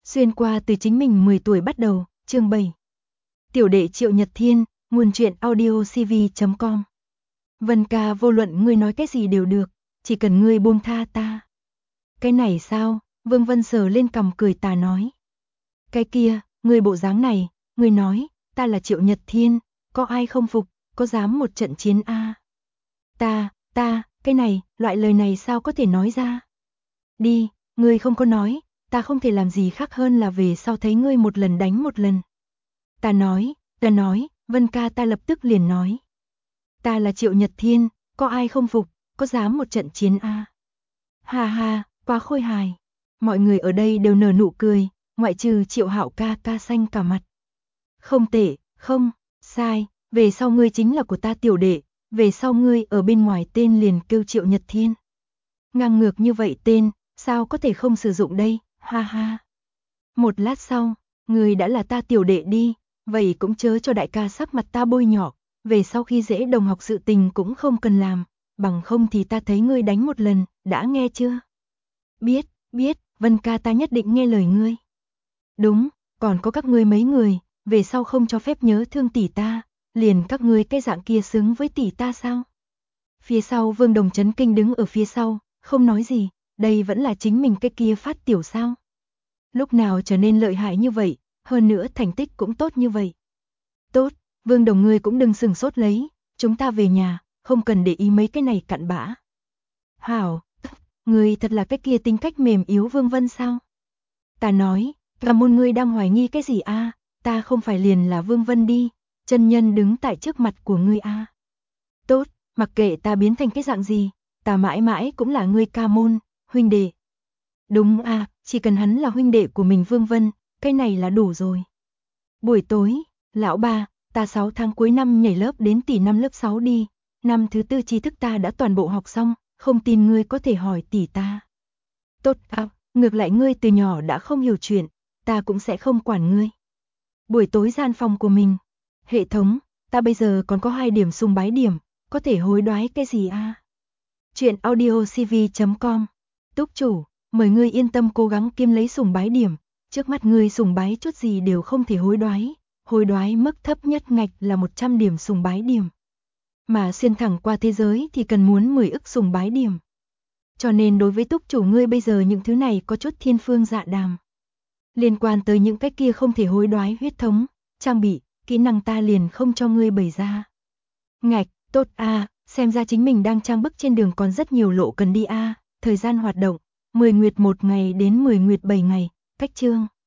Xuyên qua từ chính mình 10 tuổi bắt đầu, chương 7. Tiểu đệ Triệu Nhật Thiên, nguồn truyện audiocv.com. Vân ca, vô luận ngươi nói cái gì đều được, chỉ cần ngươi buông tha ta. Cái này sao? Vương Vân sờ lên cằm cười tà nói. Cái kia, ngươi bộ dáng này, ngươi nói, ta là Triệu Nhật Thiên, có ai không phục, có dám một trận chiến a? Cái này, loại lời này sao có thể nói ra? Đi, ngươi không có nói, ta không thể làm gì khác hơn là về sau thấy ngươi một lần đánh một lần. Ta nói, Vân ca, ta lập tức liền nói. Ta là Triệu Nhật Thiên, có ai không phục, có dám một trận chiến a? Ha ha, quá khôi hài. Mọi người ở đây đều nở nụ cười, ngoại trừ Triệu Hạo ca xanh cả mặt. Không tệ, không, sai, về sau ngươi chính là của ta tiểu đệ, về sau ngươi ở bên ngoài tên liền kêu Triệu Nhật Thiên. Ngang ngược như vậy tên, sao có thể không sử dụng đây, ha ha. Một lát sau, ngươi đã là ta tiểu đệ đi, vậy cũng chớ cho đại ca sắc mặt ta bôi nhỏ, về sau khi dễ đồng học sự tình cũng không cần làm, bằng không thì ta thấy ngươi đánh một lần, đã nghe chưa? Biết, Vân ca, ta nhất định nghe lời ngươi. Đúng, còn có các ngươi mấy người, về sau không cho phép nhớ thương tỷ ta, liền các ngươi cái dạng kia xứng với tỷ ta sao? Phía sau Vương Đồng chấn kinh đứng ở phía sau, không nói gì, đây vẫn là chính mình cái kia Phát tiểu sao? Lúc nào trở nên lợi hại như vậy, hơn nữa thành tích cũng tốt như vậy. Tốt, Vương Đồng ngươi cũng đừng sừng sốt lấy, chúng ta về nhà, không cần để ý mấy cái này cặn bã. Hảo, ngươi thật là cái kia tính cách mềm yếu Vương Vân sao? Ta nói, Ra Môn, ngươi đang hoài nghi cái gì a? Ta không phải liền là Vương Vân đi, chân nhân đứng tại trước mặt của ngươi a. Tốt, mặc kệ ta biến thành cái dạng gì, ta mãi mãi cũng là ngươi ca môn, huynh đệ. Đúng a, chỉ cần hắn là huynh đệ của mình Vương Vân, cái này là đủ rồi. Buổi tối, lão ba, ta 6 tháng cuối năm nhảy lớp đến tỷ năm lớp 6 đi, năm thứ 4 tri thức ta đã toàn bộ học xong, không tin ngươi có thể hỏi tỷ ta. Tốt à, ngược lại ngươi từ nhỏ đã không hiểu chuyện, ta cũng sẽ không quản ngươi. Buổi tối gian phòng của mình, hệ thống, ta bây giờ còn có 2 điểm sùng bái điểm, có thể hối đoái cái gì a? Chuyện audiocv.com. Túc chủ, mời ngươi yên tâm cố gắng kiếm lấy sùng bái điểm, trước mắt ngươi sùng bái chút gì đều không thể hối đoái mức thấp nhất ngạch là 100 điểm sùng bái điểm. Mà xuyên thẳng qua thế giới thì cần muốn 10 ức sùng bái điểm. Cho nên đối với túc chủ ngươi bây giờ những thứ này có chút thiên phương dạ đàm. Liên quan tới những cái kia không thể hối đoái huyết thống, trang bị, kỹ năng ta liền không cho ngươi bày ra. Ngạch, tốt a, xem ra chính mình đang trang bức trên đường còn rất nhiều lộ cần đi a. Thời gian hoạt động, 10 nguyệt 1 ngày đến 10 nguyệt 7 ngày, cách chương.